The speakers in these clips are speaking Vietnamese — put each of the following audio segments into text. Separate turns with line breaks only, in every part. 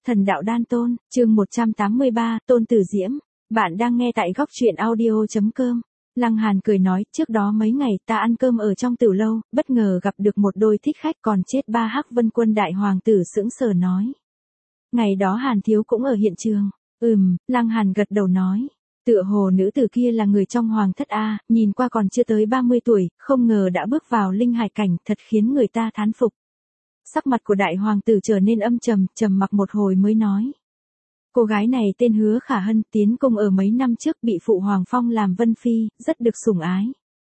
Thần đạo đan tôn, chương 183, Tôn Tử Diễm. Bạn đang nghe tại góc truyện audio.com. Lăng Hàn cười nói, trước đó mấy ngày ta ăn cơm ở trong tử lâu, bất ngờ gặp được một đôi thích khách còn chết ba. Hắc Vân Quân đại hoàng tử sững sờ nói. Ngày đó Hàn thiếu cũng ở hiện trường. Lăng Hàn gật đầu nói. Tựa hồ nữ tử kia là người trong hoàng thất A, nhìn qua còn chưa tới 30 tuổi, không ngờ đã bước vào linh hải cảnh, thật khiến người ta thán phục. Sắc mặt của đại hoàng tử trở nên âm trầm, trầm mặc một hồi mới nói. Cô gái này tên Hứa Khả Hân, tiến cung ở mấy năm trước bị phụ hoàng phong làm vân phi, rất được sủng ái.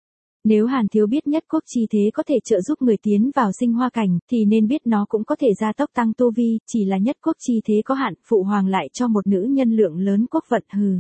Nếu Hàn thiếu biết nhất quốc chi thế có thể trợ giúp người tiến vào sinh hoa cảnh, thì nên biết nó cũng có thể gia tốc tăng tu vi, chỉ là nhất quốc chi thế có hạn, phụ hoàng lại cho một nữ nhân lượng lớn quốc vận hừ.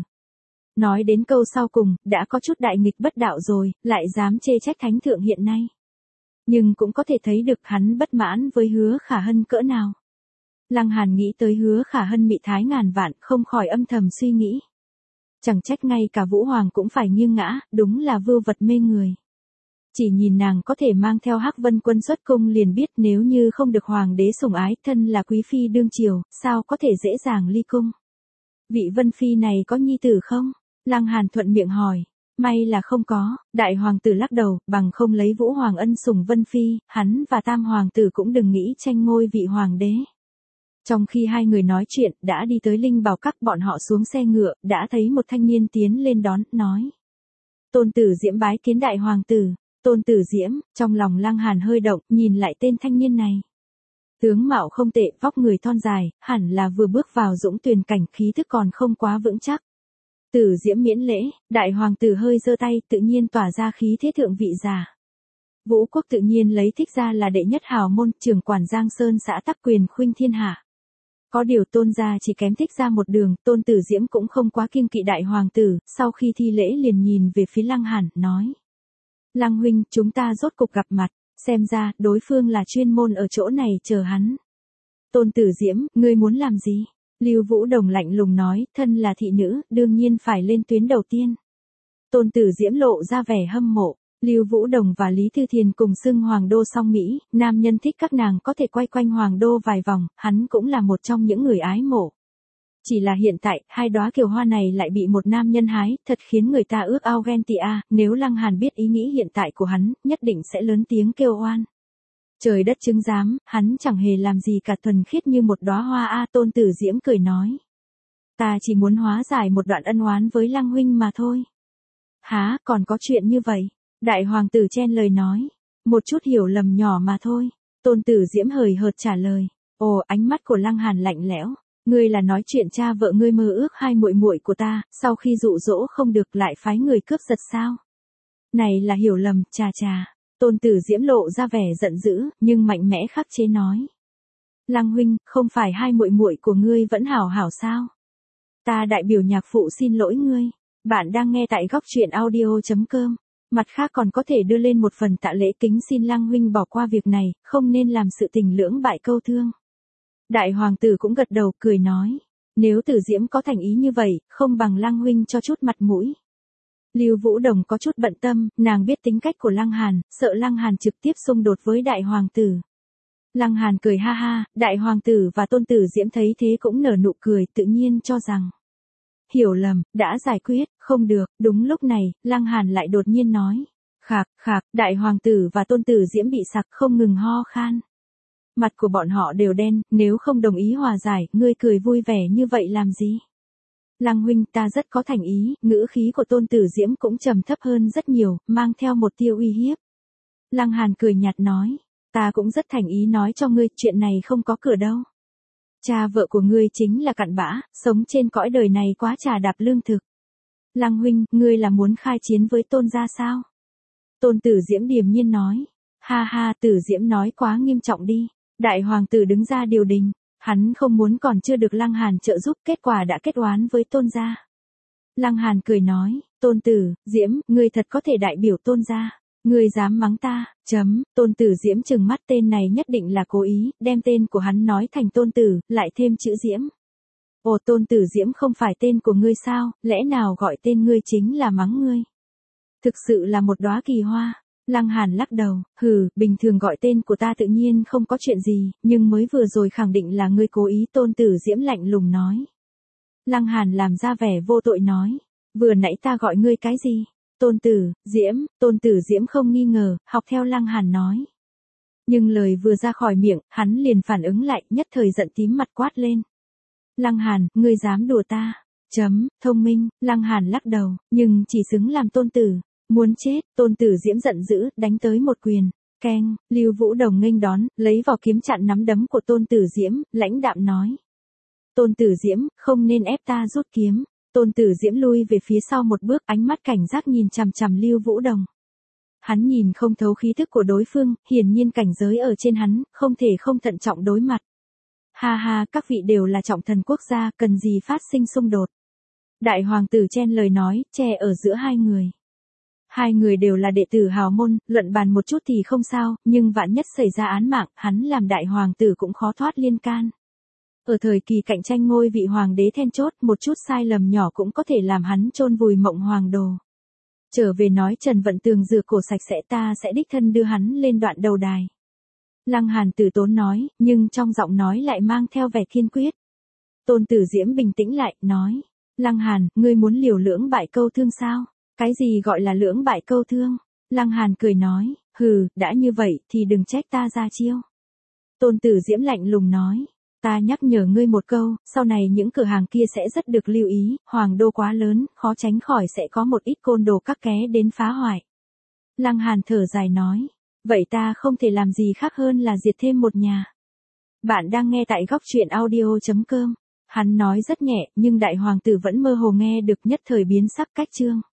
Nói đến câu sau cùng, đã có chút đại nghịch bất đạo rồi, lại dám chê trách thánh thượng hiện nay. Nhưng cũng có thể thấy được hắn bất mãn với Hứa Khả Hân cỡ nào. Lăng Hàn nghĩ tới Hứa Khả Hân mị thái ngàn vạn, không khỏi âm thầm suy nghĩ. Chẳng trách ngay cả Vũ Hoàng cũng phải nghiêng ngã, đúng là vưu vật mê người. Chỉ nhìn nàng có thể mang theo Hắc Vân Quân xuất cung liền biết nếu như không được hoàng đế sủng ái, thân là quý phi đương triều, sao có thể dễ dàng ly cung. Vị Vân Phi này có nhi tử không? Lăng Hàn thuận miệng hỏi. May là không có, đại hoàng tử lắc đầu, bằng không lấy Vũ Hoàng ân sủng Vân Phi, hắn và tam hoàng tử cũng đừng nghĩ tranh ngôi vị hoàng đế. Trong khi hai người nói chuyện, đã đi tới Linh Bảo Các, bọn họ xuống xe ngựa, đã thấy một thanh niên tiến lên đón, nói. Tôn Tử Diễm bái kiến đại hoàng tử. Tôn Tử Diễm, trong lòng Lăng Hàn hơi động, nhìn lại tên thanh niên này. Tướng mạo không tệ, vóc người thon dài, hẳn là vừa bước vào dũng tuyền cảnh, khí thức còn không quá vững chắc. Tử Diễm miễn lễ, đại hoàng tử hơi giơ tay, tự nhiên tỏa ra khí thế thượng vị giả. Vũ quốc tự nhiên lấy thích gia là đệ nhất hào môn, trưởng quản Giang Sơn xã tắc quyền khuynh thiên hạ. Có điều Tôn gia chỉ kém thích gia một đường, Tôn Tử Diễm cũng không quá kiêng kỵ đại hoàng tử, sau khi thi lễ liền nhìn về phía Lăng Hàn, nói. Lăng huynh, chúng ta rốt cục gặp mặt, xem ra, đối phương là chuyên môn ở chỗ này chờ hắn. Tôn Tử Diễm, ngươi muốn làm gì? Lưu Vũ Đồng lạnh lùng nói, thân là thị nữ, đương nhiên phải lên tuyến đầu tiên. Tôn Tử Diễm lộ ra vẻ hâm mộ. Lưu Vũ Đồng và Lý Thư Thiền cùng xưng Hoàng đô song Mỹ, nam nhân thích các nàng có thể quay quanh Hoàng đô vài vòng, hắn cũng là một trong những người ái mộ. Chỉ là hiện tại, hai đóa kiều hoa này lại bị một nam nhân hái, thật khiến người ta ước ao ghen tị a. Nếu Lăng Hàn biết ý nghĩ hiện tại của hắn, nhất định sẽ lớn tiếng kêu oan. Trời đất chứng giám, hắn chẳng hề làm gì cả, thuần khiết như một đóa hoa a. Tôn Tử Diễm cười nói. Ta chỉ muốn hóa giải một đoạn ân oán với Lăng huynh mà thôi. Hả, còn có chuyện như vậy? Đại hoàng tử chen lời nói. Một chút hiểu lầm nhỏ mà thôi. Tôn Tử Diễm hời hợt trả lời. Ồ, ánh mắt của Lăng Hàn lạnh lẽo. Ngươi là nói chuyện cha vợ ngươi mơ ước hai muội muội của ta, sau khi dụ dỗ không được lại phái người cướp giật sao? Này là hiểu lầm, chà. Tôn Tử Diễm lộ ra vẻ giận dữ, nhưng mạnh mẽ khắc chế nói. Lăng huynh, không phải hai muội muội của ngươi vẫn hảo hảo sao? Ta đại biểu nhạc phụ xin lỗi ngươi. Bạn đang nghe tại góc truyện audio.com. Mặt khác còn có thể đưa lên một phần tạ lễ, kính xin Lăng huynh bỏ qua việc này, không nên làm sự tình lưỡng bại câu thương. Đại hoàng tử cũng gật đầu, cười nói. Nếu Tử Diễm có thành ý như vậy, không bằng Lăng huynh cho chút mặt mũi. Lưu Vũ Đồng có chút bận tâm, nàng biết tính cách của Lăng Hàn, sợ Lăng Hàn trực tiếp xung đột với đại hoàng tử. Lăng Hàn cười ha ha, đại hoàng tử và Tôn Tử Diễm thấy thế cũng nở nụ cười, tự nhiên cho rằng. Hiểu lầm, đã giải quyết, không được. Đúng lúc này, Lăng Hàn lại đột nhiên nói. Khạc, đại hoàng tử và Tôn Tử Diễm bị sặc không ngừng ho khan. Mặt của bọn họ đều đen, nếu không đồng ý hòa giải, ngươi cười vui vẻ như vậy làm gì? Lăng huynh, ta rất có thành ý, ngữ khí của Tôn Tử Diễm cũng trầm thấp hơn rất nhiều, mang theo một tia uy hiếp. Lăng Hàn cười nhạt nói, ta cũng rất thành ý nói cho ngươi, chuyện này không có cửa đâu. Cha vợ của ngươi chính là cặn bã, sống trên cõi đời này quá trà đạp lương thực. Lăng huynh, ngươi là muốn khai chiến với Tôn gia sao? Tôn Tử Diễm điềm nhiên nói, ha, Tử Diễm nói quá nghiêm trọng đi. Đại hoàng tử đứng ra điều đình, hắn không muốn còn chưa được Lăng Hàn trợ giúp, kết quả đã kết oán với Tôn gia. Lăng Hàn cười nói, Tôn Tử Diễm, ngươi thật có thể đại biểu Tôn gia, ngươi dám mắng ta, Tôn Tử Diễm trừng mắt, tên này nhất định là cố ý, đem tên của hắn nói thành Tôn Tử, lại thêm chữ Diễm. Ồ, Tôn Tử Diễm không phải tên của ngươi sao, lẽ nào gọi tên ngươi chính là mắng ngươi? Thực sự là một đóa kỳ hoa. Lăng Hàn lắc đầu, bình thường gọi tên của ta tự nhiên không có chuyện gì, nhưng mới vừa rồi khẳng định là ngươi cố ý. Tôn Tử Diễm lạnh lùng nói. Lăng Hàn làm ra vẻ vô tội nói, vừa nãy ta gọi ngươi cái gì? Tôn Tử Diễm không nghi ngờ, học theo Lăng Hàn nói. Nhưng lời vừa ra khỏi miệng, hắn liền phản ứng lại, nhất thời giận tím mặt quát lên. Lăng Hàn, ngươi dám đùa ta? Thông minh. Lăng Hàn lắc đầu, nhưng chỉ xứng làm tôn tử. Muốn chết. Tôn Tử Diễm giận dữ, đánh tới một quyền. Keng. Lưu Vũ Đồng nghênh đón, lấy vỏ kiếm chặn nắm đấm của Tôn Tử Diễm, lãnh đạm nói. Tôn Tử Diễm, không nên ép ta rút kiếm. Tôn Tử Diễm lui về phía sau một bước, ánh mắt cảnh giác nhìn chằm chằm Lưu Vũ Đồng. Hắn nhìn không thấu khí thức của đối phương, hiển nhiên cảnh giới ở trên hắn, không thể không thận trọng đối mặt. Ha ha, các vị đều là trọng thần quốc gia, cần gì phát sinh xung đột. Đại hoàng tử chen lời nói, che ở giữa hai người. Hai người đều là đệ tử hào môn, luận bàn một chút thì không sao, nhưng vạn nhất xảy ra án mạng, hắn làm đại hoàng tử cũng khó thoát liên can. Ở thời kỳ cạnh tranh ngôi vị hoàng đế then chốt, một chút sai lầm nhỏ cũng có thể làm hắn chôn vùi mộng hoàng đồ. Trở về nói Trần Vận Tường rửa cổ sạch sẽ, ta sẽ đích thân đưa hắn lên đoạn đầu đài. Lăng Hàn từ tốn nói, nhưng trong giọng nói lại mang theo vẻ kiên quyết. Tôn Tử Diễm bình tĩnh lại, nói. Lăng Hàn, ngươi muốn liều lưỡng bại câu thương sao? Cái gì gọi là lưỡng bại câu thương? Lăng Hàn cười nói, đã như vậy thì đừng trách ta ra chiêu. Tôn Tử Diễm lạnh lùng nói, ta nhắc nhở ngươi một câu, sau này những cửa hàng kia sẽ rất được lưu ý, hoàng đô quá lớn, khó tránh khỏi sẽ có một ít côn đồ các ké đến phá hoại. Lăng Hàn thở dài nói, vậy ta không thể làm gì khác hơn là diệt thêm một nhà. Bạn đang nghe tại Góc Truyện Audio.com. Hắn nói rất nhẹ, nhưng đại hoàng tử vẫn mơ hồ nghe được, nhất thời biến sắc cách chương.